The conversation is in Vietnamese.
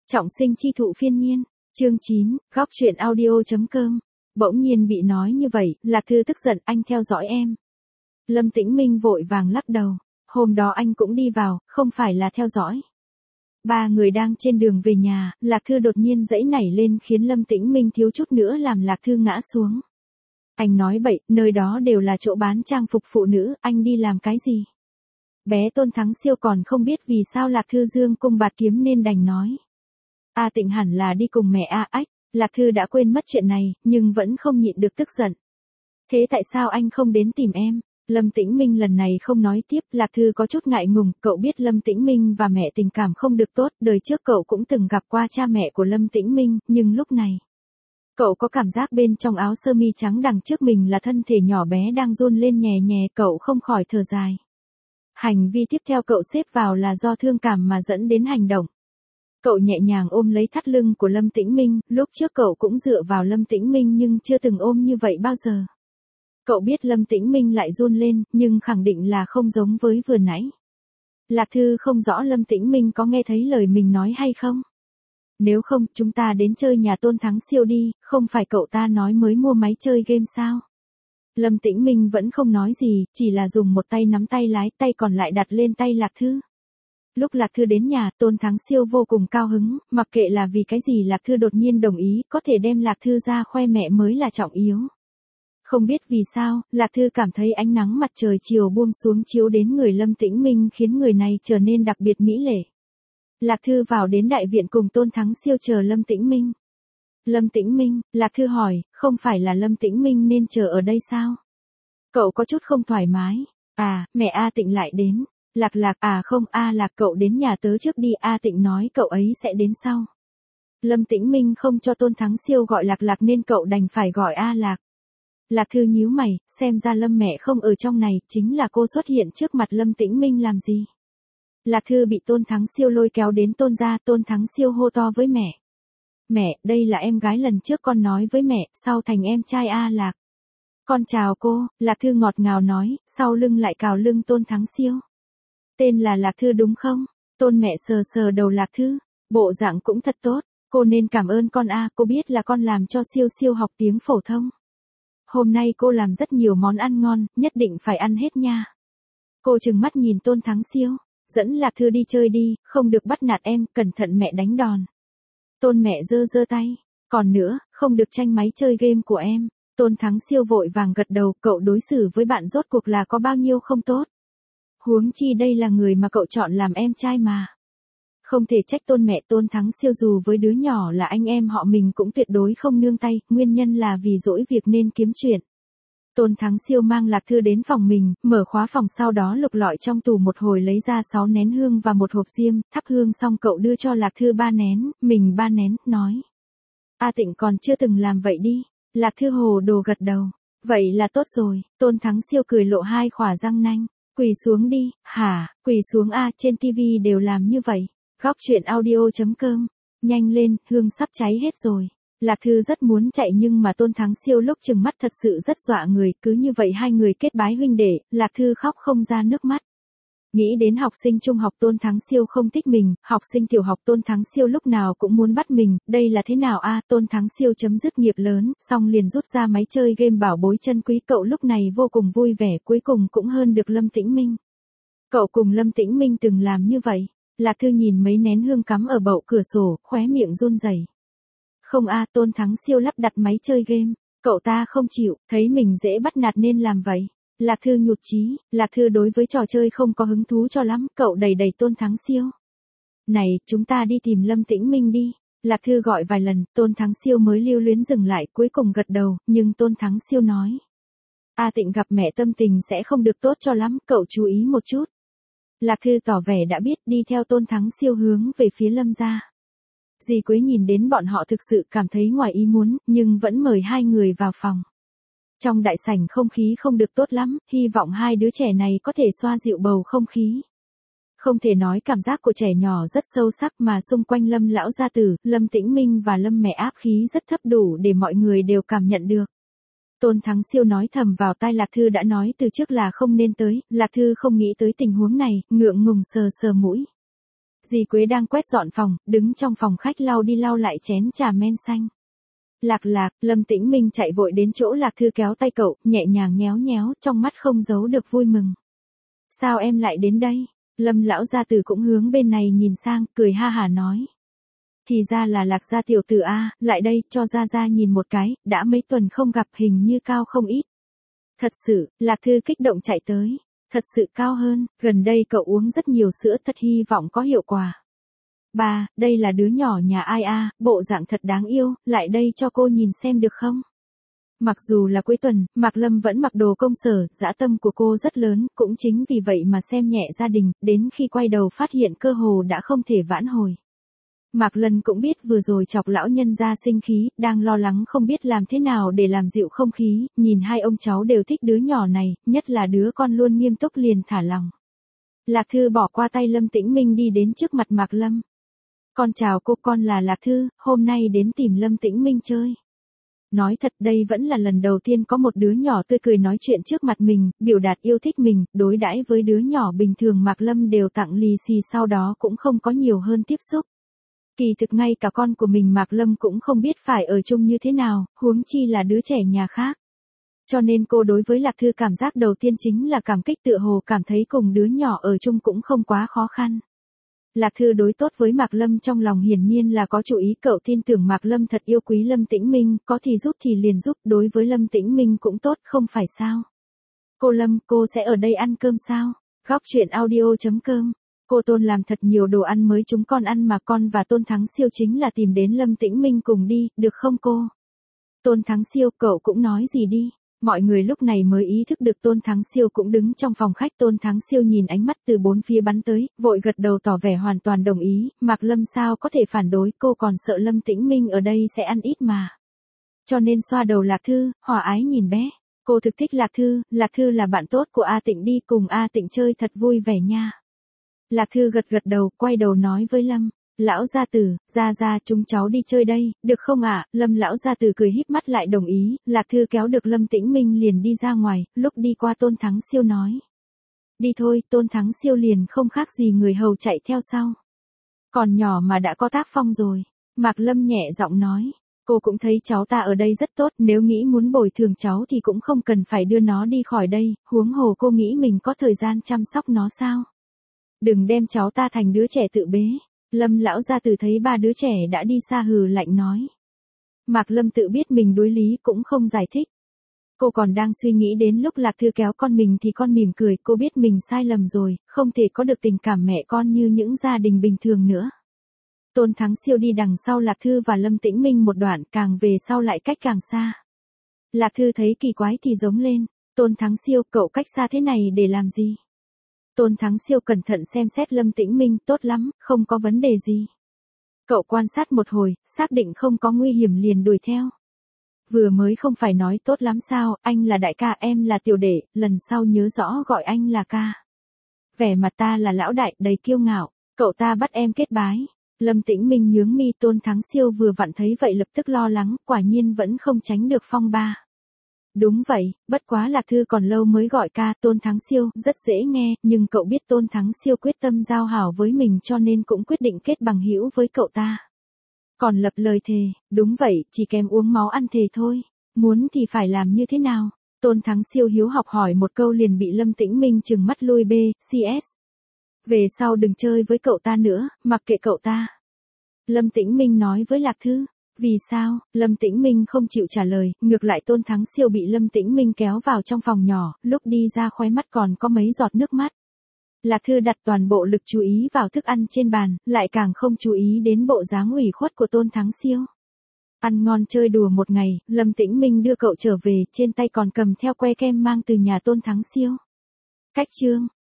Trọng sinh chi thụ phiên nhiên, chương 9, góc truyện audio.com. Bỗng nhiên bị nói như vậy, Lạc Thư tức giận, anh theo dõi em. Lâm Tĩnh Minh vội vàng lắc đầu, hôm đó anh cũng đi vào, không phải là theo dõi. Ba người đang trên đường về nhà, Lạc Thư đột nhiên giãy nảy lên khiến Lâm Tĩnh Minh thiếu chút nữa làm Lạc Thư ngã xuống. Anh nói bậy, nơi đó đều là chỗ bán trang phục phụ nữ, anh đi làm cái gì? Bé Tôn Thắng Siêu còn không biết vì sao Lạc Thư dương cung bạt kiếm nên đành nói. A Tịnh hẳn là đi cùng mẹ A Ách, Lạc Thư đã quên mất chuyện này, nhưng vẫn không nhịn được tức giận. Thế tại sao anh không đến tìm em? Lâm Tĩnh Minh lần này không nói tiếp, Lạc Thư có chút ngại ngùng, cậu biết Lâm Tĩnh Minh và mẹ tình cảm không được tốt, đời trước cậu cũng từng gặp qua cha mẹ của Lâm Tĩnh Minh, nhưng lúc này, cậu có cảm giác bên trong áo sơ mi trắng đằng trước mình là thân thể nhỏ bé đang run lên nhè nhè, cậu không khỏi thở dài. Hành vi tiếp theo cậu xếp vào là do thương cảm mà dẫn đến hành động. Cậu nhẹ nhàng ôm lấy thắt lưng của Lâm Tĩnh Minh, lúc trước cậu cũng dựa vào Lâm Tĩnh Minh nhưng chưa từng ôm như vậy bao giờ. Cậu biết Lâm Tĩnh Minh lại run lên, nhưng khẳng định là không giống với vừa nãy. Lạc Thư không rõ Lâm Tĩnh Minh có nghe thấy lời mình nói hay không. Nếu không, chúng ta đến chơi nhà Tôn Thắng Siêu đi, không phải cậu ta nói mới mua máy chơi game sao? Lâm Tĩnh Minh vẫn không nói gì, chỉ là dùng một tay nắm tay lái, tay còn lại đặt lên tay Lạc Thư. Lúc Lạc Thư đến nhà, Tôn Thắng Siêu vô cùng cao hứng, mặc kệ là vì cái gì Lạc Thư đột nhiên đồng ý, có thể đem Lạc Thư ra khoe mẹ mới là trọng yếu. Không biết vì sao, Lạc Thư cảm thấy ánh nắng mặt trời chiều buông xuống chiếu đến người Lâm Tĩnh Minh khiến người này trở nên đặc biệt mỹ lệ. Lạc Thư vào đến đại viện cùng Tôn Thắng Siêu chờ Lâm Tĩnh Minh. Lâm Tĩnh Minh, Lạc Thư hỏi, không phải là Lâm Tĩnh Minh nên chờ ở đây sao? Cậu có chút không thoải mái. À, mẹ A Tịnh lại đến. Lạc, à không, Lạc cậu đến nhà tớ trước đi, A Tịnh nói cậu ấy sẽ đến sau. Lâm Tĩnh Minh không cho Tôn Thắng Siêu gọi Lạc nên cậu đành phải gọi A Lạc. Lạc Thư nhíu mày, xem ra Lâm mẹ không ở trong này, chính là cô xuất hiện trước mặt Lâm Tĩnh Minh làm gì? Lạc Thư bị Tôn Thắng Siêu lôi kéo đến Tôn gia, Tôn Thắng Siêu hô to với mẹ. Mẹ, đây là em gái lần trước con nói với mẹ, sau thành em trai A Lạc. Con chào cô, Lạc Thư ngọt ngào nói, sau lưng lại cào lưng Tôn Thắng Siêu. Tên là Lạc Thư đúng không? Tôn mẹ sờ sờ đầu Lạc Thư, bộ dạng cũng thật tốt, cô nên cảm ơn con A, cô biết là con làm cho Siêu Siêu học tiếng phổ thông. Hôm nay cô làm rất nhiều món ăn ngon, nhất định phải ăn hết nha. Cô trừng mắt nhìn Tôn Thắng Siêu, dẫn Lạc Thư đi chơi đi, không được bắt nạt em, cẩn thận mẹ đánh đòn. Tôn mẹ giơ tay, còn nữa, không được tranh máy chơi game của em. Tôn Thắng Siêu vội vàng gật đầu, cậu đối xử với bạn rốt cuộc là có bao nhiêu không tốt. Huống chi đây là người mà cậu chọn làm em trai mà. Không thể trách Tôn mẹ. Tôn Thắng Siêu dù với đứa nhỏ là anh em họ mình cũng tuyệt đối không nương tay, nguyên nhân là vì dỗi việc nên kiếm chuyện. Tôn Thắng Siêu mang Lạc Thư đến phòng mình, mở khóa phòng sau đó lục lọi trong tủ một hồi lấy ra 6 nén hương và một hộp diêm, thắp hương xong cậu đưa cho Lạc Thư 3 nén, mình 3 nén, nói. A Tịnh còn chưa từng làm vậy đi. Lạc Thư hồ đồ gật đầu. Vậy là tốt rồi. Tôn Thắng Siêu cười lộ 2 khỏa răng nanh. Quỳ xuống đi, hả, quỳ xuống A, trên tivi đều làm như vậy. Góc truyện audio.com. Nhanh lên, hương sắp cháy hết rồi. Lạc Thư rất muốn chạy nhưng mà Tôn Thắng Siêu lúc trừng mắt thật sự rất dọa người, cứ như vậy hai người kết bái huynh đệ, Lạc Thư khóc không ra nước mắt. Nghĩ đến học sinh trung học Tôn Thắng Siêu không thích mình, học sinh tiểu học Tôn Thắng Siêu lúc nào cũng muốn bắt mình, đây là thế nào a? Tôn Thắng Siêu chấm dứt nghiệp lớn, xong liền rút ra máy chơi game bảo bối chân quý, cậu lúc này vô cùng vui vẻ, cuối cùng cũng hơn được Lâm Tĩnh Minh. Cậu cùng Lâm Tĩnh Minh từng làm như vậy. Lạc Thư nhìn mấy nén hương cắm ở bậu cửa sổ, khóe miệng run rẩy. Không a, Tôn Thắng Siêu lắp đặt máy chơi game, cậu ta không chịu, thấy mình dễ bắt nạt nên làm vậy. Lạc Thư nhụt chí, Lạc Thư đối với trò chơi không có hứng thú cho lắm, cậu đẩy Tôn Thắng Siêu. Này, chúng ta đi tìm Lâm Tĩnh Minh đi. Lạc Thư gọi vài lần, Tôn Thắng Siêu mới lưu luyến dừng lại, cuối cùng gật đầu, nhưng Tôn Thắng Siêu nói. A Tịnh gặp mẹ tâm tình sẽ không được tốt cho lắm, cậu chú ý một chút. Lạc Thư tỏ vẻ đã biết, đi theo Tôn Thắng Siêu hướng về phía Lâm gia. Dì Quế nhìn đến bọn họ thực sự cảm thấy ngoài ý muốn, nhưng vẫn mời hai người vào phòng. Trong đại sảnh không khí không được tốt lắm, hy vọng hai đứa trẻ này có thể xoa dịu bầu không khí. Không thể nói cảm giác của trẻ nhỏ rất sâu sắc mà xung quanh Lâm lão gia tử, Lâm Tĩnh Minh và Lâm mẹ áp khí rất thấp đủ để mọi người đều cảm nhận được. Tôn Thắng Siêu nói thầm vào tai Lạc Thư đã nói từ trước là không nên tới, Lạc Thư không nghĩ tới tình huống này, ngượng ngùng sờ sờ mũi. Dì Quế đang quét dọn phòng, đứng trong phòng khách lau đi lau lại chén trà men xanh. Lạc Lạc, Lâm Tĩnh Minh chạy vội đến chỗ Lạc Thư kéo tay cậu, nhẹ nhàng nhéo nhéo, trong mắt không giấu được vui mừng. Sao em lại đến đây? Lâm lão gia tử cũng hướng bên này nhìn sang, cười ha hả nói. Thì ra là Lạc gia tiểu tử a, lại đây, cho gia gia nhìn một cái, đã mấy tuần không gặp hình như cao không ít. Thật sự, Lạc Thư kích động chạy tới. Thật sự cao hơn, gần đây cậu uống rất nhiều sữa, thật hy vọng có hiệu quả. Bà, đây là đứa nhỏ nhà ai a, bộ dạng thật đáng yêu, lại đây cho cô nhìn xem được không? Mặc dù là cuối tuần, Mạc Lâm vẫn mặc đồ công sở, dã tâm của cô rất lớn, cũng chính vì vậy mà xem nhẹ gia đình, đến khi quay đầu phát hiện cơ hồ đã không thể vãn hồi. Mạc Lân cũng biết vừa rồi chọc lão nhân gia sinh khí, đang lo lắng không biết làm thế nào để làm dịu không khí, nhìn hai ông cháu đều thích đứa nhỏ này, nhất là đứa con luôn nghiêm túc liền thả lòng. Lạc Thư bỏ qua tay Lâm Tĩnh Minh đi đến trước mặt Mạc Lâm. Con chào cô, con là Lạc Thư, hôm nay đến tìm Lâm Tĩnh Minh chơi. Nói thật đây vẫn là lần đầu tiên có một đứa nhỏ tươi cười nói chuyện trước mặt mình, biểu đạt yêu thích mình, đối đãi với đứa nhỏ bình thường Mạc Lâm đều tặng lì xì, sau đó cũng không có nhiều hơn tiếp xúc. Kỳ thực ngay cả con của mình Mạc Lâm cũng không biết phải ở chung như thế nào, huống chi là đứa trẻ nhà khác. Cho nên cô đối với Lạc Thư cảm giác đầu tiên chính là cảm kích, tựa hồ cảm thấy cùng đứa nhỏ ở chung cũng không quá khó khăn. Lạc Thư đối tốt với Mạc Lâm trong lòng hiển nhiên là có chủ ý, cậu tin tưởng Mạc Lâm thật yêu quý Lâm Tĩnh Minh, có thì giúp thì liền giúp, đối với Lâm Tĩnh Minh cũng tốt, không phải sao? Cô Lâm, cô sẽ ở đây ăn cơm sao? Góc truyện audio.com. Cô Tôn làm thật nhiều đồ ăn mới chúng con ăn mà, con và Tôn Thắng Siêu chính là tìm đến Lâm Tĩnh Minh cùng đi, được không cô? Tôn Thắng Siêu, cậu cũng nói gì đi? Mọi người lúc này mới ý thức được Tôn Thắng Siêu cũng đứng trong phòng khách. Tôn Thắng Siêu nhìn ánh mắt từ bốn phía bắn tới, vội gật đầu tỏ vẻ hoàn toàn đồng ý, Mạc Lâm sao có thể phản đối, cô còn sợ Lâm Tĩnh Minh ở đây sẽ ăn ít mà. Cho nên xoa đầu Lạc Thư, hòa ái nhìn bé. Cô thực thích Lạc Thư là bạn tốt của A Tịnh, đi cùng A Tịnh chơi thật vui vẻ nha. Lạc Thư gật gật đầu, quay đầu nói với Lâm. Lão gia tử, ra chúng cháu đi chơi đây, được không ạ? Lâm lão gia tử cười híp mắt lại đồng ý, Lạc Thư kéo được Lâm Tĩnh Minh liền đi ra ngoài, lúc đi qua Tôn Thắng Siêu nói. Đi thôi, Tôn Thắng Siêu liền không khác gì người hầu chạy theo sau. Còn nhỏ mà đã có tác phong rồi. Mạc Lâm nhẹ giọng nói. Cô cũng thấy cháu ta ở đây rất tốt, nếu nghĩ muốn bồi thường cháu thì cũng không cần phải đưa nó đi khỏi đây, huống hồ cô nghĩ mình có thời gian chăm sóc nó sao? Đừng đem cháu ta thành đứa trẻ tự bế. Lâm lão gia tử thấy ba đứa trẻ đã đi xa hừ lạnh nói. Mạc Lâm tự biết mình đối lý cũng không giải thích. Cô còn đang suy nghĩ đến lúc Lạc Thư kéo con mình thì con mỉm cười, cô biết mình sai lầm rồi, không thể có được tình cảm mẹ con như những gia đình bình thường nữa. Tôn Thắng Siêu đi đằng sau Lạc Thư và Lâm Tĩnh Minh một đoạn, càng về sau lại cách càng xa. Lạc Thư thấy kỳ quái thì giống lên, Tôn Thắng Siêu, cậu cách xa thế này để làm gì? Tôn Thắng Siêu cẩn thận xem xét Lâm Tĩnh Minh, tốt lắm, không có vấn đề gì. Cậu quan sát một hồi, xác định không có nguy hiểm liền đuổi theo. Vừa mới không phải nói tốt lắm sao, anh là đại ca, em là tiểu đệ, lần sau nhớ rõ gọi anh là ca. Vẻ mặt ta là lão đại, đầy kiêu ngạo, cậu ta bắt em kết bái. Lâm Tĩnh Minh nhướng mi, Tôn Thắng Siêu vừa vặn thấy vậy lập tức lo lắng, quả nhiên vẫn không tránh được phong ba. Đúng vậy, bất quá Lạc Thư còn lâu mới gọi ca, Tôn Thắng Siêu, rất dễ nghe, nhưng cậu biết Tôn Thắng Siêu quyết tâm giao hảo với mình cho nên cũng quyết định kết bằng hữu với cậu ta. Còn lập lời thề, đúng vậy, chỉ kèm uống máu ăn thề thôi, muốn thì phải làm như thế nào? Tôn Thắng Siêu hiếu học hỏi một câu liền bị Lâm Tĩnh Minh trừng mắt lui BCS. Về sau đừng chơi với cậu ta nữa, mặc kệ cậu ta. Lâm Tĩnh Minh nói với Lạc Thư. Vì sao? Lâm Tĩnh Minh không chịu trả lời, ngược lại Tôn Thắng Siêu bị Lâm Tĩnh Minh kéo vào trong phòng nhỏ, lúc đi ra khóe mắt còn có mấy giọt nước mắt. Lạc Thư đặt toàn bộ lực chú ý vào thức ăn trên bàn, lại càng không chú ý đến bộ dáng ủy khuất của Tôn Thắng Siêu. Ăn ngon chơi đùa một ngày, Lâm Tĩnh Minh đưa cậu trở về, trên tay còn cầm theo que kem mang từ nhà Tôn Thắng Siêu. Cách chương